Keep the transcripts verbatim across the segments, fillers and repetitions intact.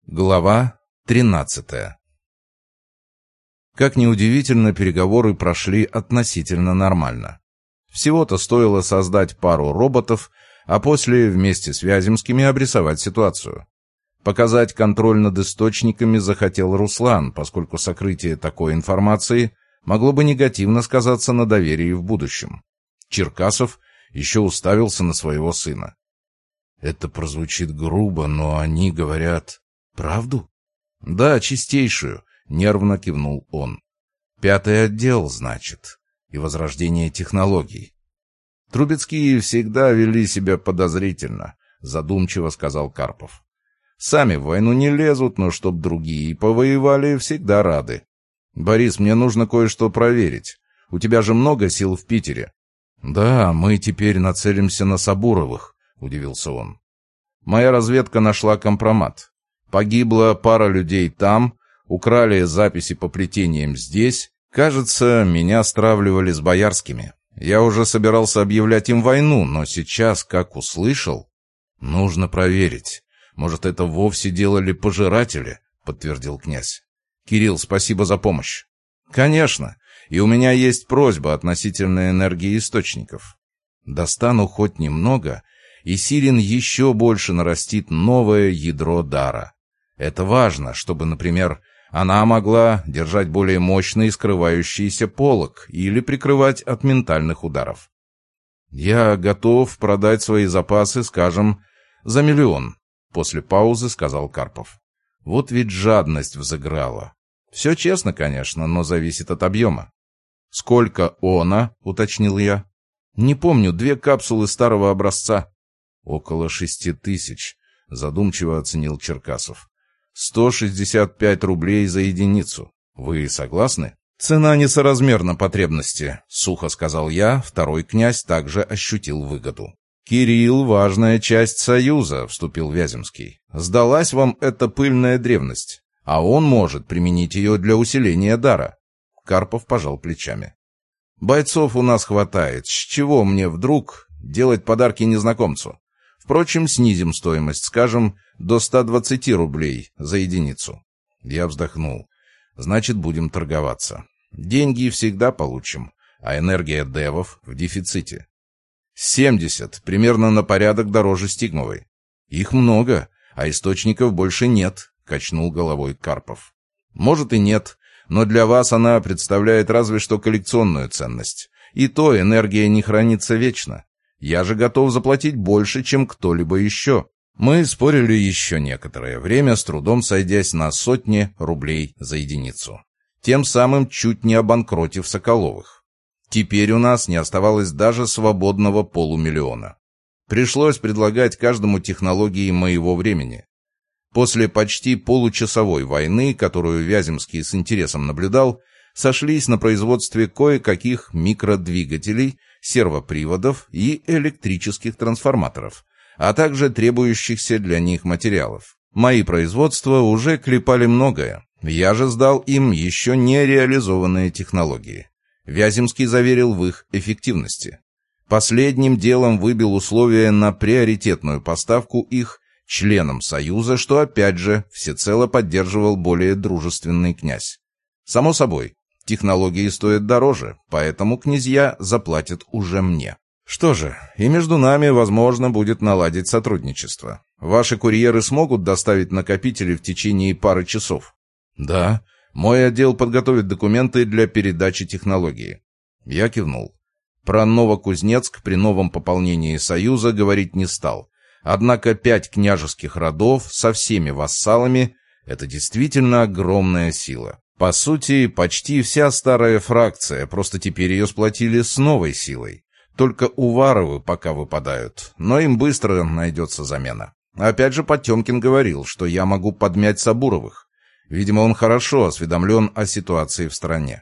Глава тринадцатая. Как ни удивительно, переговоры прошли относительно нормально. Всего-то стоило создать пару роботов, а после вместе с Вяземскими обрисовать ситуацию. Показать контроль над источниками захотел Руслан, поскольку сокрытие такой информации могло бы негативно сказаться на доверии в будущем. Черкасов еще уставился на своего сына. «Это прозвучит грубо, но они говорят... правду?» «Да, чистейшую», — нервно кивнул он. «Пятый отдел, значит, и возрождение технологий». «Трубецкие всегда вели себя подозрительно», — задумчиво сказал Карпов. «Сами в войну не лезут, но чтоб другие повоевали, всегда рады. Борис, мне нужно кое-что проверить. У тебя же много сил в Питере». «Да, мы теперь нацелимся на Сабуровых», — удивился он. «Моя разведка нашла компромат. Погибла пара людей там, украли записи по плетениям здесь. Кажется, меня стравливали с боярскими. Я уже собирался объявлять им войну, но сейчас, как услышал... Нужно проверить. Может, это вовсе делали пожиратели?» — подтвердил князь. «Кирилл, спасибо за помощь». «Конечно. И у меня есть просьба относительно энергии источников. Достану хоть немного, и Сирин еще больше нарастит новое ядро дара. Это важно, чтобы, например, она могла держать более мощный скрывающийся полог или прикрывать от ментальных ударов. Я готов продать свои запасы, скажем, за миллион», — после паузы сказал Карпов. «Вот ведь жадность взыграла. Все честно, конечно, но зависит от объема». «Сколько она?» — уточнил я. «Не помню, две капсулы старого образца». «Около шести тысяч», — задумчиво оценил Черкасов. «Сто шестьдесят пять рублей за единицу. Вы согласны?» «Цена несоразмерна потребности», — сухо сказал я. Второй князь также ощутил выгоду. «Кирилл — важная часть Союза», — вступил Вяземский. «Сдалась вам эта пыльная древность, а он может применить ее для усиления дара». Карпов пожал плечами. «Бойцов у нас хватает. С чего мне вдруг делать подарки незнакомцу? Впрочем, снизим стоимость, скажем, до ста двадцати рублей за единицу». Я вздохнул. «Значит, будем торговаться. Деньги всегда получим, а энергия девов в дефиците». «Семьдесят, примерно на порядок дороже стигмовой». «Их много, а источников больше нет», — качнул головой Карпов. «Может и нет. Но для вас она представляет разве что коллекционную ценность. И то энергия не хранится вечно. Я же готов заплатить больше, чем кто-либо еще». Мы спорили еще некоторое время, с трудом сойдясь на сотни рублей за единицу. Тем самым чуть не обанкротив Соколовых. Теперь у нас не оставалось даже свободного полумиллиона. Пришлось предлагать каждому технологии моего времени. После почти получасовой войны, которую Вяземский с интересом наблюдал, сошлись на производстве кое-каких микродвигателей, сервоприводов и электрических трансформаторов, а также требующихся для них материалов. Мои производства уже клепали многое, я же сдал им еще не реализованные технологии. Вяземский заверил в их эффективности. Последним делом выбил условия на приоритетную поставку их членам Союза, что, опять же, всецело поддерживал более дружественный князь. Само собой, технологии стоят дороже, поэтому князья заплатят уже мне. Что же, и между нами, возможно, будет наладить сотрудничество. Ваши курьеры смогут доставить накопители в течение пары часов? Да, мой отдел подготовит документы для передачи технологии. Я кивнул. Про Новокузнецк при новом пополнении Союза говорить не стал. Однако пять княжеских родов со всеми вассалами — это действительно огромная сила. По сути, почти вся старая фракция, просто теперь ее сплотили с новой силой. Только Уваровы пока выпадают, но им быстро найдется замена. Опять же, Потемкин говорил, что я могу подмять Сабуровых. Видимо, он хорошо осведомлен о ситуации в стране.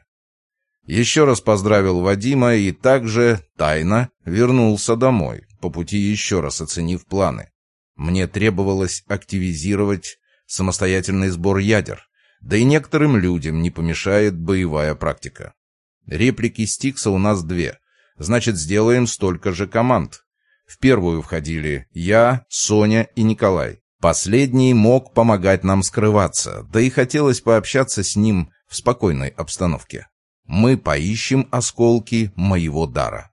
Еще раз поздравил Вадима и также тайно вернулся домой, по пути еще раз оценив планы. Мне требовалось активизировать самостоятельный сбор ядер, да и некоторым людям не помешает боевая практика. Реплики Стикса у нас две, значит, сделаем столько же команд. В первую входили я, Соня и Николай. Последний мог помогать нам скрываться, да и хотелось пообщаться с ним в спокойной обстановке. Мы поищем осколки моего дара.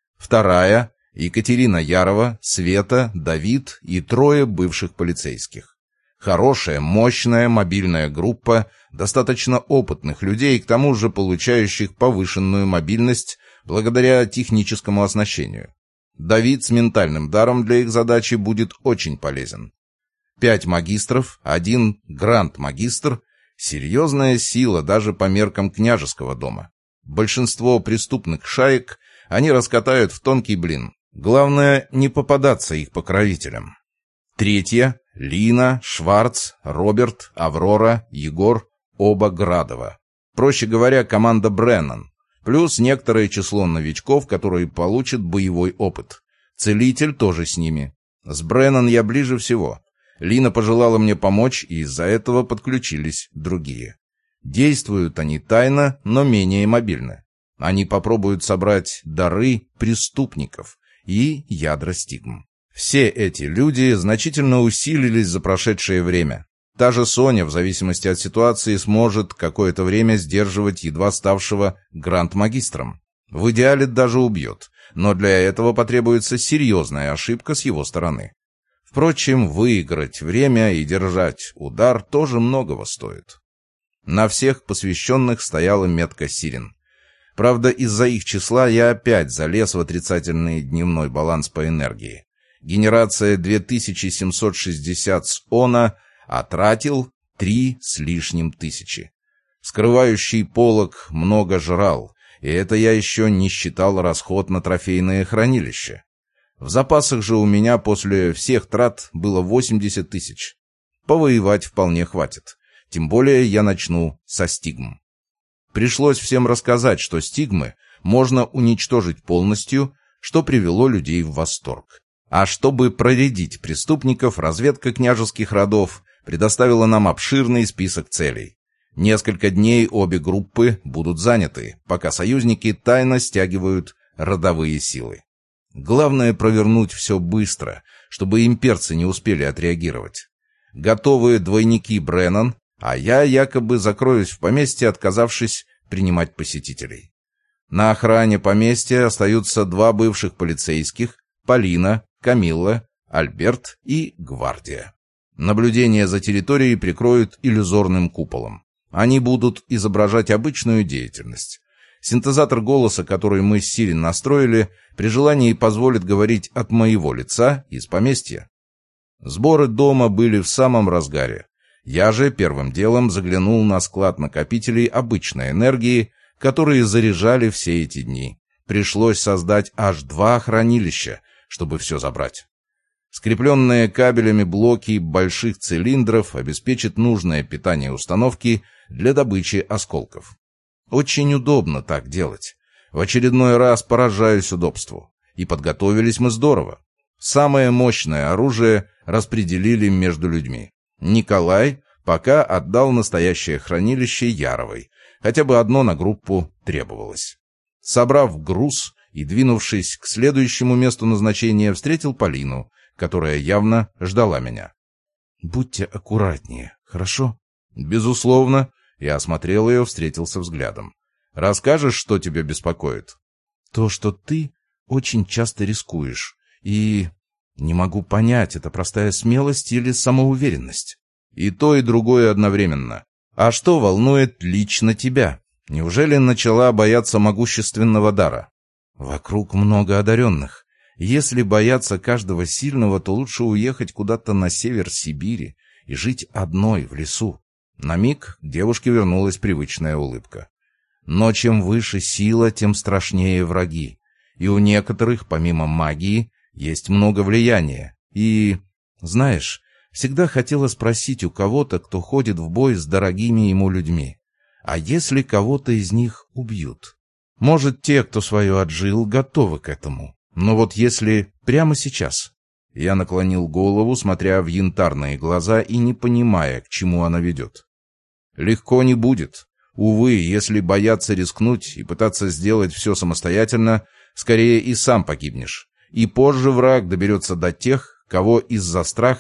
Вторая — Екатерина Ярова, Света, Давид и трое бывших полицейских. Хорошая, мощная мобильная группа, достаточно опытных людей, к тому же получающих повышенную мобильность благодаря техническому оснащению. Давид с ментальным даром для их задачи будет очень полезен. Пять магистров, один гранд-магистр — серьезная сила даже по меркам княжеского дома. Большинство преступных шаек они раскатают в тонкий блин. Главное, не попадаться их покровителям. Третья — Лина, Шварц, Роберт, Аврора, Егор, оба Градова. Проще говоря, команда Бреннан. Плюс некоторое число новичков, которые получат боевой опыт. Целитель тоже с ними. С Бреннан я ближе всего. Лина пожелала мне помочь, и из-за этого подключились другие. Действуют они тайно, но менее мобильно. Они попробуют собрать дары преступников и ядра стигм. Все эти люди значительно усилились за прошедшее время. Та же Соня, в зависимости от ситуации, сможет какое-то время сдерживать едва ставшего гранд-магистром. В идеале даже убьет, но для этого потребуется серьезная ошибка с его стороны. Впрочем, выиграть время и держать удар тоже многого стоит. На всех посвященных стояла метка сирен. Правда, из-за их числа я опять залез в отрицательный дневной баланс по энергии. Генерация две тысячи семьсот шестьдесят с она, а тратил три с лишним тысячи. Скрывающий полог много жрал, и это я еще не считал расход на трофейное хранилище. В запасах же у меня после всех трат было восемьдесят тысяч. Повоевать вполне хватит. Тем более я начну со стигм. Пришлось всем рассказать, что стигмы можно уничтожить полностью, что привело людей в восторг. А чтобы проредить преступников, разведка княжеских родов предоставила нам обширный список целей. Несколько дней обе группы будут заняты, пока союзники тайно стягивают родовые силы. Главное провернуть все быстро, чтобы имперцы не успели отреагировать. Готовы двойники Бреннан, а я якобы закроюсь в поместье, отказавшись принимать посетителей. На охране поместья остаются два бывших полицейских — Полина, Камилла, Альберт и гвардия. Наблюдение за территорией прикроют иллюзорным куполом. Они будут изображать обычную деятельность. Синтезатор голоса, который мы с Сирин настроили, при желании позволит говорить от моего лица из поместья. Сборы дома были в самом разгаре. Я же первым делом заглянул на склад накопителей обычной энергии, которые заряжали все эти дни. Пришлось создать аж два хранилища, чтобы все забрать. Скрепленные кабелями блоки больших цилиндров обеспечат нужное питание установки для добычи осколков. Очень удобно так делать. В очередной раз поражаюсь удобству. И подготовились мы здорово. Самое мощное оружие распределили между людьми. Николай пока отдал настоящее хранилище Яровой. Хотя бы одно на группу требовалось. Собрав груз и двинувшись к следующему месту назначения, встретил Полину, которая явно ждала меня. «Будьте аккуратнее, хорошо?» «Безусловно». Я осмотрел ее, встретился взглядом. «Расскажешь, что тебя беспокоит?» «То, что ты очень часто рискуешь. И не могу понять, это простая смелость или самоуверенность?» «И то, и другое одновременно. А что волнует лично тебя? Неужели начала бояться могущественного дара?» «Вокруг много одаренных. Если бояться каждого сильного, то лучше уехать куда-то на север Сибири и жить одной в лесу». На миг к девушке вернулась привычная улыбка. «Но чем выше сила, тем страшнее враги. И у некоторых, помимо магии, есть много влияния. И, знаешь, всегда хотела спросить у кого-то, кто ходит в бой с дорогими ему людьми, а если кого-то из них убьют? Может, те, кто свое отжил, готовы к этому. Но вот если прямо сейчас...» Я наклонил голову, смотря в янтарные глаза и не понимая, к чему она ведет. «Легко не будет. Увы, если бояться рискнуть и пытаться сделать все самостоятельно, скорее и сам погибнешь. И позже враг доберется до тех, кого из-за страха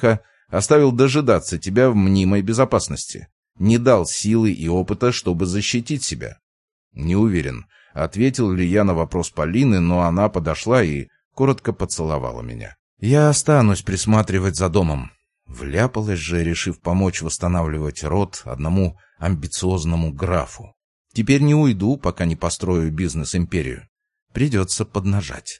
Оставил дожидаться тебя в мнимой безопасности. Не дал силы и опыта, чтобы защитить себя. Не уверен, ответил ли я на вопрос Полины, но она подошла и коротко поцеловала меня. Я останусь присматривать за домом. Вляпалась же, решив помочь восстанавливать род одному амбициозному графу. Теперь не уйду, пока не построю бизнес-империю. Придется поднажать.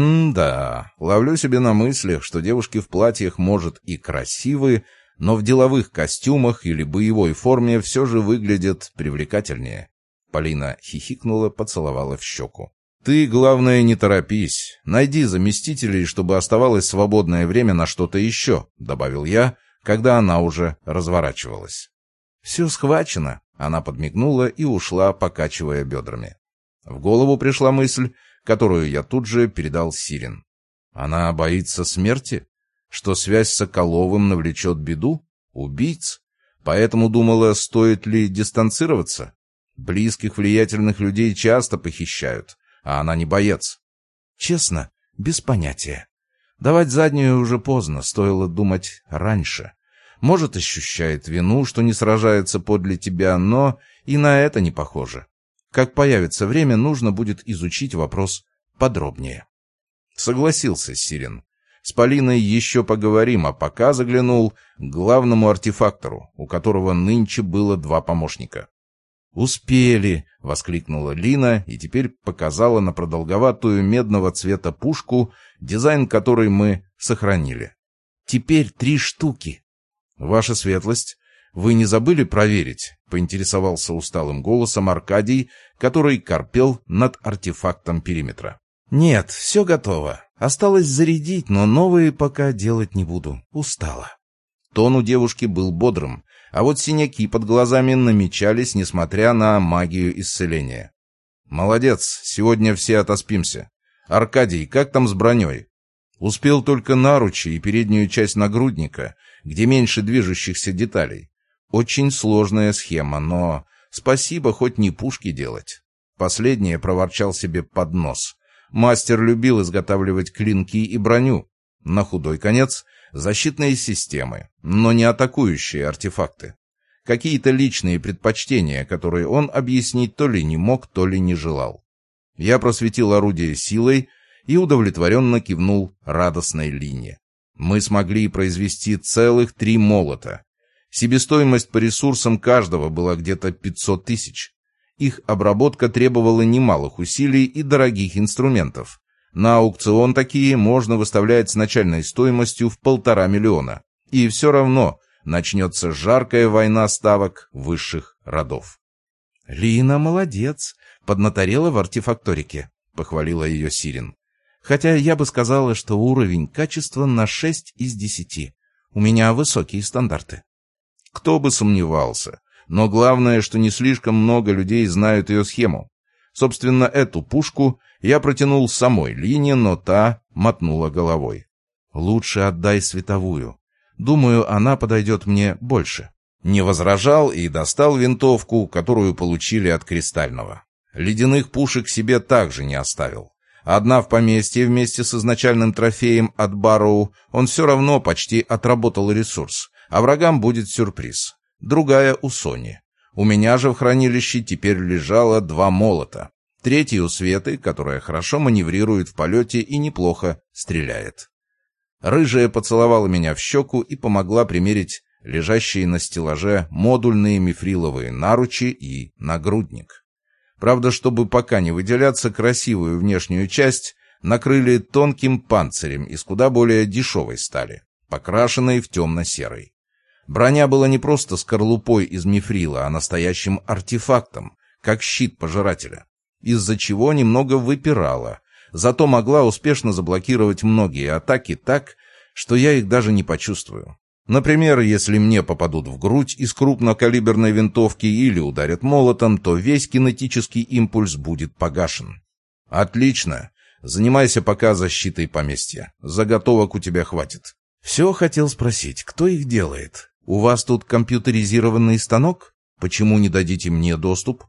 М-да, ловлю себе на мыслях, что девушки в платьях, может, и красивы, но в деловых костюмах или боевой форме все же выглядят привлекательнее. Полина хихикнула, поцеловала в щеку. «Ты, главное, не торопись. Найди заместителей, чтобы оставалось свободное время на что-то еще», — добавил я, когда она уже разворачивалась. «Все схвачено», — она подмигнула и ушла, покачивая бедрами. В голову пришла мысль, которую я тут же передал Сирен. Она боится смерти? Что связь с Соколовым навлечет беду? Убийц? Поэтому думала, стоит ли дистанцироваться? Близких влиятельных людей часто похищают, а она не боец. Честно, без понятия. Давать заднюю уже поздно, стоило думать раньше. Может, ощущает вину, что не сражается подле тебя, но и на это не похоже. Как появится время, нужно будет изучить вопрос подробнее. Согласился Сирен. С Полиной еще поговорим, а пока заглянул к главному артефактору, у которого нынче было два помощника. «Успели!» — воскликнула Лина и теперь показала на продолговатую медного цвета пушку, дизайн которой мы сохранили. «Теперь три штуки!» «Ваша светлость, вы не забыли проверить?» — поинтересовался усталым голосом Аркадий, который корпел над артефактом периметра. «Нет, все готово. Осталось зарядить, но новые пока делать не буду. Устала». Тон у девушки был бодрым, а вот синяки под глазами намечались, несмотря на магию исцеления. «Молодец, сегодня все отоспимся. Аркадий, как там с броней?» «Успел только наручи и переднюю часть нагрудника, где меньше движущихся деталей. Очень сложная схема, но спасибо, хоть не пушки делать». Последнее проворчал себе под нос. Мастер любил изготавливать клинки и броню. На худой конец защитные системы, но не атакующие артефакты. Какие-то личные предпочтения, которые он объяснить то ли не мог, то ли не желал. Я просветил орудие силой и удовлетворенно кивнул радостной Лине. Мы смогли произвести целых три молота. Себестоимость по ресурсам каждого была где-то пятьсот тысяч. Их обработка требовала немалых усилий и дорогих инструментов. На аукцион такие можно выставлять с начальной стоимостью в полтора миллиона. И все равно начнется жаркая война ставок высших родов. «Лина молодец, поднаторела в артефакторике», — похвалила ее Сирен. «Хотя я бы сказала, что уровень качества на шесть из десяти. У меня высокие стандарты». Кто бы сомневался. Но главное, что не слишком много людей знают ее схему. Собственно, эту пушку я протянул самой Лине, но та мотнула головой. «Лучше отдай световую. Думаю, она подойдет мне больше». Не возражал и достал винтовку, которую получили от Кристального. Ледяных пушек себе также не оставил. Одна в поместье вместе с изначальным трофеем от Барроу, он все равно почти отработал ресурс, а врагам будет сюрприз. Другая у Сони. У меня же в хранилище теперь лежало два молота. Третий у Светы, которая хорошо маневрирует в полете и неплохо стреляет. Рыжая поцеловала меня в щеку и помогла примерить лежащие на стеллаже модульные мифриловые наручи и нагрудник. Правда, чтобы пока не выделяться, красивую внешнюю часть накрыли тонким панцирем из куда более дешевой стали, покрашенной в темно-серый. Броня была не просто скорлупой из мифрила, а настоящим артефактом, как щит пожирателя, из-за чего немного выпирала, зато могла успешно заблокировать многие атаки так, что я их даже не почувствую. Например, если мне попадут в грудь из крупнокалиберной винтовки или ударят молотом, то весь кинетический импульс будет погашен. Отлично. Занимайся пока защитой поместья. Заготовок у тебя хватит. Все хотел спросить, кто их делает? У вас тут компьютеризированный станок? Почему не дадите мне доступ?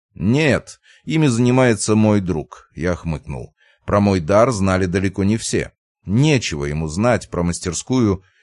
Нет, ими занимается мой друг, я хмыкнул. Про мой дар знали далеко не все. Нечего ему знать про мастерскую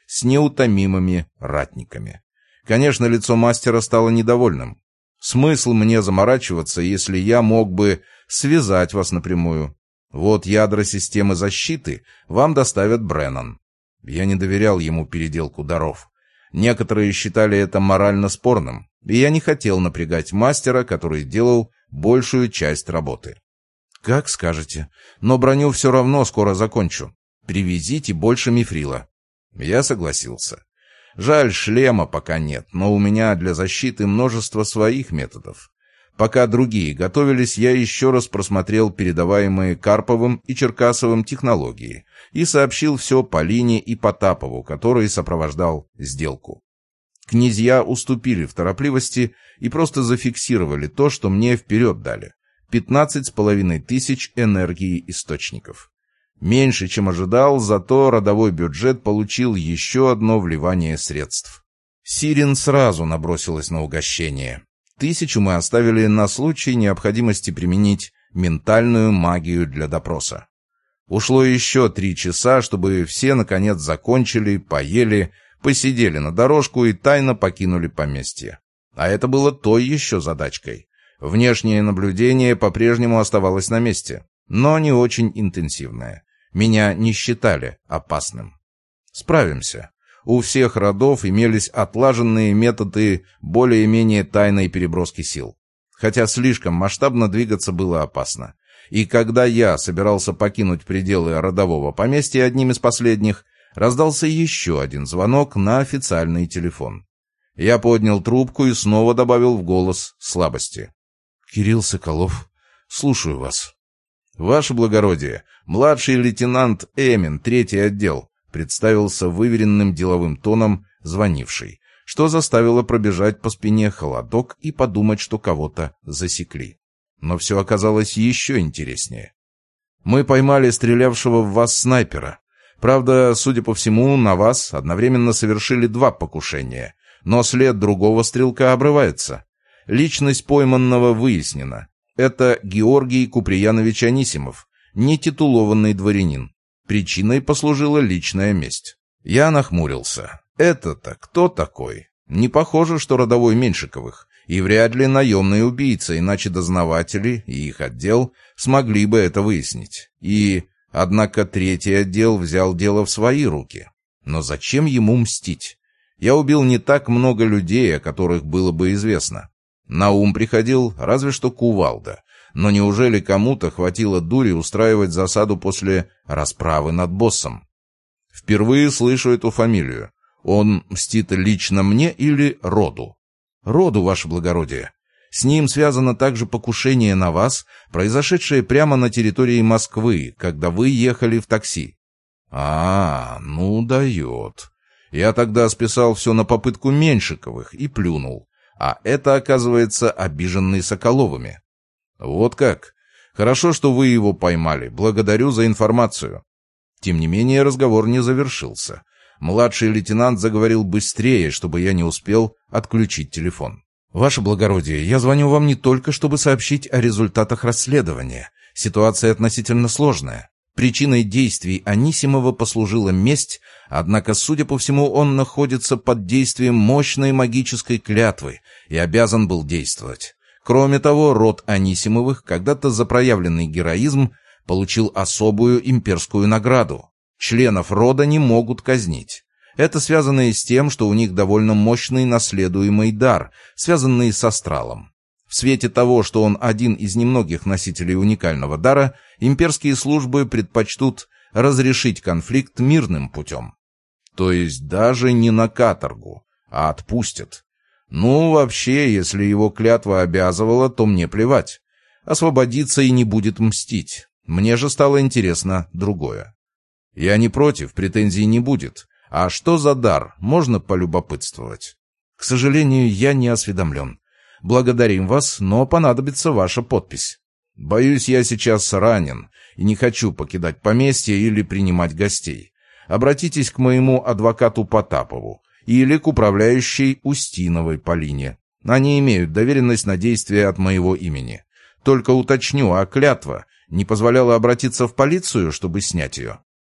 с неутомимыми ратниками. Конечно, лицо мастера стало недовольным. Смысл мне заморачиваться, если я мог бы связать вас напрямую? Вот ядра системы защиты вам доставят Бреннан. Я не доверял ему переделку даров. Некоторые считали это морально спорным, и я не хотел напрягать мастера, который делал большую часть работы. «Как скажете, но броню все равно скоро закончу. Привезите больше мифрила». Я согласился. Жаль, шлема пока нет, но у меня для защиты множество своих методов. Пока другие готовились, я еще раз просмотрел передаваемые Карповым и Черкасовым технологии и сообщил все Полине и Потапову, который сопровождал сделку. Князья уступили в торопливости и просто зафиксировали то, что мне вперед дали. Пятнадцать с половиной тысяч энергии источников. Меньше, чем ожидал, зато родовой бюджет получил еще одно вливание средств. Сирин сразу набросилась на угощение. Тысячу мы оставили на случай необходимости применить ментальную магию для допроса. Ушло еще три часа, чтобы все, наконец, закончили, поели, посидели на дорожку и тайно покинули поместье. А это было той еще задачкой. Внешнее наблюдение по-прежнему оставалось на месте, но не очень интенсивное. Меня не считали опасным. Справимся. У всех родов имелись отлаженные методы более-менее тайной переброски сил. Хотя слишком масштабно двигаться было опасно. И когда я собирался покинуть пределы родового поместья одним из последних, раздался еще один звонок на официальный телефон. Я поднял трубку и снова добавил в голос слабости. «Кирилл Соколов, слушаю вас». «Ваше благородие, младший лейтенант Эмин, третий отдел», представился выверенным деловым тоном звонивший, что заставило пробежать по спине холодок и подумать, что кого-то засекли. Но все оказалось еще интереснее. «Мы поймали стрелявшего в вас снайпера. Правда, судя по всему, на вас одновременно совершили два покушения, но след другого стрелка обрывается. Личность пойманного выяснена. Это Георгий Куприянович Анисимов, нетитулованный дворянин. Причиной послужила личная месть». Я нахмурился. «Это-то кто такой? Не похоже, что родовой Меньшиковых, и вряд ли наемный убийца, иначе дознаватели и их отдел смогли бы это выяснить. И, однако, третий отдел взял дело в свои руки. Но зачем ему мстить? Я убил не так много людей, о которых было бы известно. На ум приходил разве что Кувалда. Но неужели кому-то хватило дури устраивать засаду после расправы над боссом? Впервые слышу эту фамилию. Он мстит лично мне или роду? Роду, ваше благородие. С ним связано также покушение на вас, произошедшее прямо на территории Москвы, когда вы ехали в такси. А, ну дает. Я тогда списал все на попытку Меньшиковых и плюнул. А это, оказывается, обиженный Соколовыми. Вот как. Хорошо, что вы его поймали. Благодарю за информацию. Тем не менее, разговор не завершился. Младший лейтенант заговорил быстрее, чтобы я не успел отключить телефон. «Ваше благородие, я звоню вам не только, чтобы сообщить о результатах расследования. Ситуация относительно сложная. Причиной действий Анисимова послужила месть, однако, судя по всему, он находится под действием мощной магической клятвы и обязан был действовать. Кроме того, род Анисимовых, когда-то за проявленный героизм, получил особую имперскую награду. Членов рода не могут казнить. Это связано и с тем, что у них довольно мощный наследуемый дар, связанный с астралом. В свете того, что он один из немногих носителей уникального дара, имперские службы предпочтут разрешить конфликт мирным путем. То есть даже не на каторгу, а отпустят. Ну, вообще, если его клятва обязывала, то мне плевать. Освободится и не будет мстить. Мне же стало интересно другое. Я не против, претензий не будет. А что за дар, можно полюбопытствовать? К сожалению, я не осведомлен. Благодарим вас, но понадобится ваша подпись. Боюсь, я сейчас ранен и не хочу покидать поместье или принимать гостей. Обратитесь к моему адвокату Потапову или к управляющей Устиновой Полине. Они имеют доверенность на действия от моего имени. Только уточню, а клятва не позволяла обратиться в полицию, чтобы снять ее?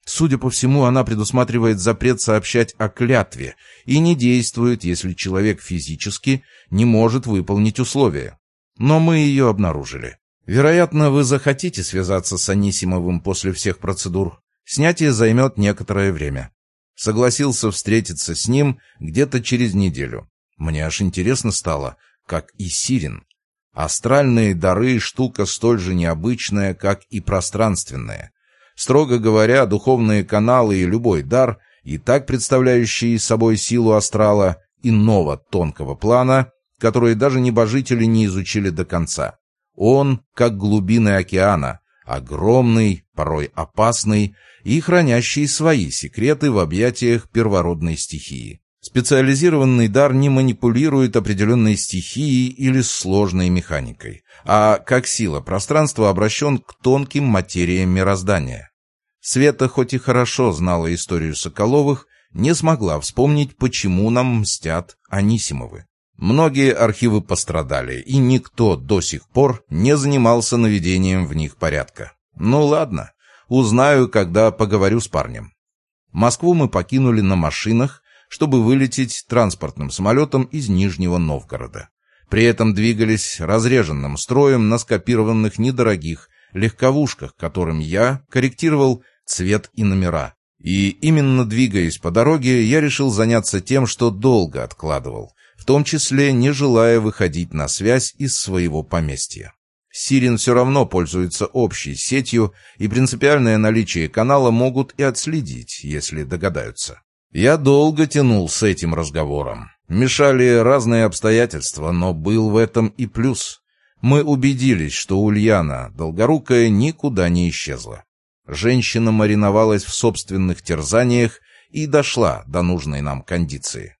Судя по всему, она предусматривает запрет сообщать о клятве и не действует, если человек физически не может выполнить условия. Но мы ее обнаружили. Вероятно, вы захотите связаться с Анисимовым после всех процедур. Снятие займет некоторое время. Согласился встретиться с ним где-то через неделю. Мне аж интересно стало, как и Сирин. Астральные дары — штука столь же необычная, как и пространственная. Строго говоря, духовные каналы и любой дар, и так представляющие собой силу астрала, иного тонкого плана, которые даже небожители не изучили до конца. Он, как глубины океана, огромный, порой опасный и хранящий свои секреты в объятиях первородной стихии. Специализированный дар не манипулирует определенной стихией или сложной механикой, а как сила пространства обращен к тонким материям мироздания. Света, хоть и хорошо знала историю Соколовых, не смогла вспомнить, почему нам мстят Анисимовы. Многие архивы пострадали, и никто до сих пор не занимался наведением в них порядка. Ну ладно, узнаю, когда поговорю с парнем. Москву мы покинули на машинах, чтобы вылететь транспортным самолетом из Нижнего Новгорода. При этом двигались разреженным строем на скопированных недорогих легковушках, которым я корректировал цвет и номера. И именно двигаясь по дороге, я решил заняться тем, что долго откладывал, в том числе не желая выходить на связь из своего поместья. Сирин все равно пользуется общей сетью, и принципиальное наличие канала могут и отследить, если догадаются. Я долго тянул с этим разговором. Мешали разные обстоятельства, но был в этом и плюс. Мы убедились, что Ульяна Долгорукая никуда не исчезла. Женщина мариновалась в собственных терзаниях и дошла до нужной нам кондиции.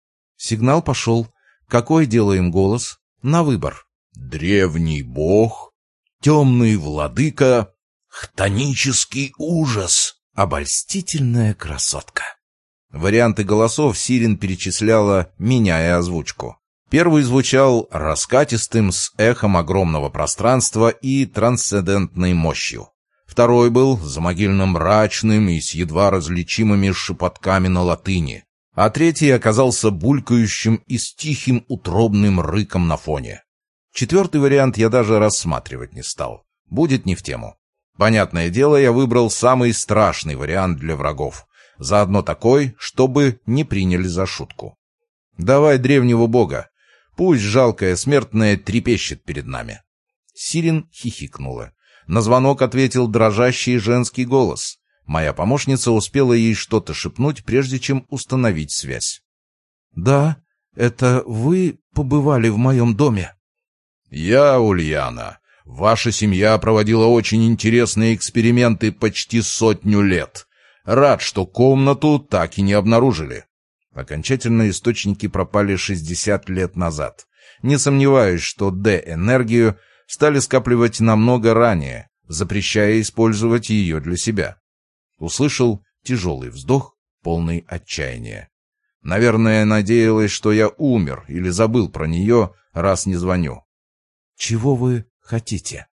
Сигнал пошел. Какой делаем голос? На выбор. Древний бог, темный владыка, хтонический ужас, обольстительная красотка. Варианты голосов Сирин перечисляла, меняя озвучку. Первый звучал раскатистым, с эхом огромного пространства и трансцендентной мощью. Второй был замогильно-мрачным и с едва различимыми шепотками на латыни. А третий оказался булькающим и с тихим утробным рыком на фоне. Четвертый вариант я даже рассматривать не стал. Будет не в тему. Понятное дело, я выбрал самый страшный вариант для врагов. Заодно такой, чтобы не приняли за шутку. Давай древнего бога. Пусть жалкая смертная трепещет перед нами. Сирин хихикнула. На звонок ответил дрожащий женский голос. Моя помощница успела ей что-то шепнуть, прежде чем установить связь. «Да, это вы побывали в моем доме?» «Я, Ульяна. Ваша семья проводила очень интересные эксперименты почти сотню лет. Рад, что комнату так и не обнаружили». Окончательно источники пропали шестьдесят лет назад. Не сомневаюсь, что Д-энергию стали скапливать намного ранее, запрещая использовать ее для себя. Услышал тяжелый вздох, полный отчаяния. Наверное, надеялась, что я умер или забыл про нее, раз не звоню. «Чего вы хотите?»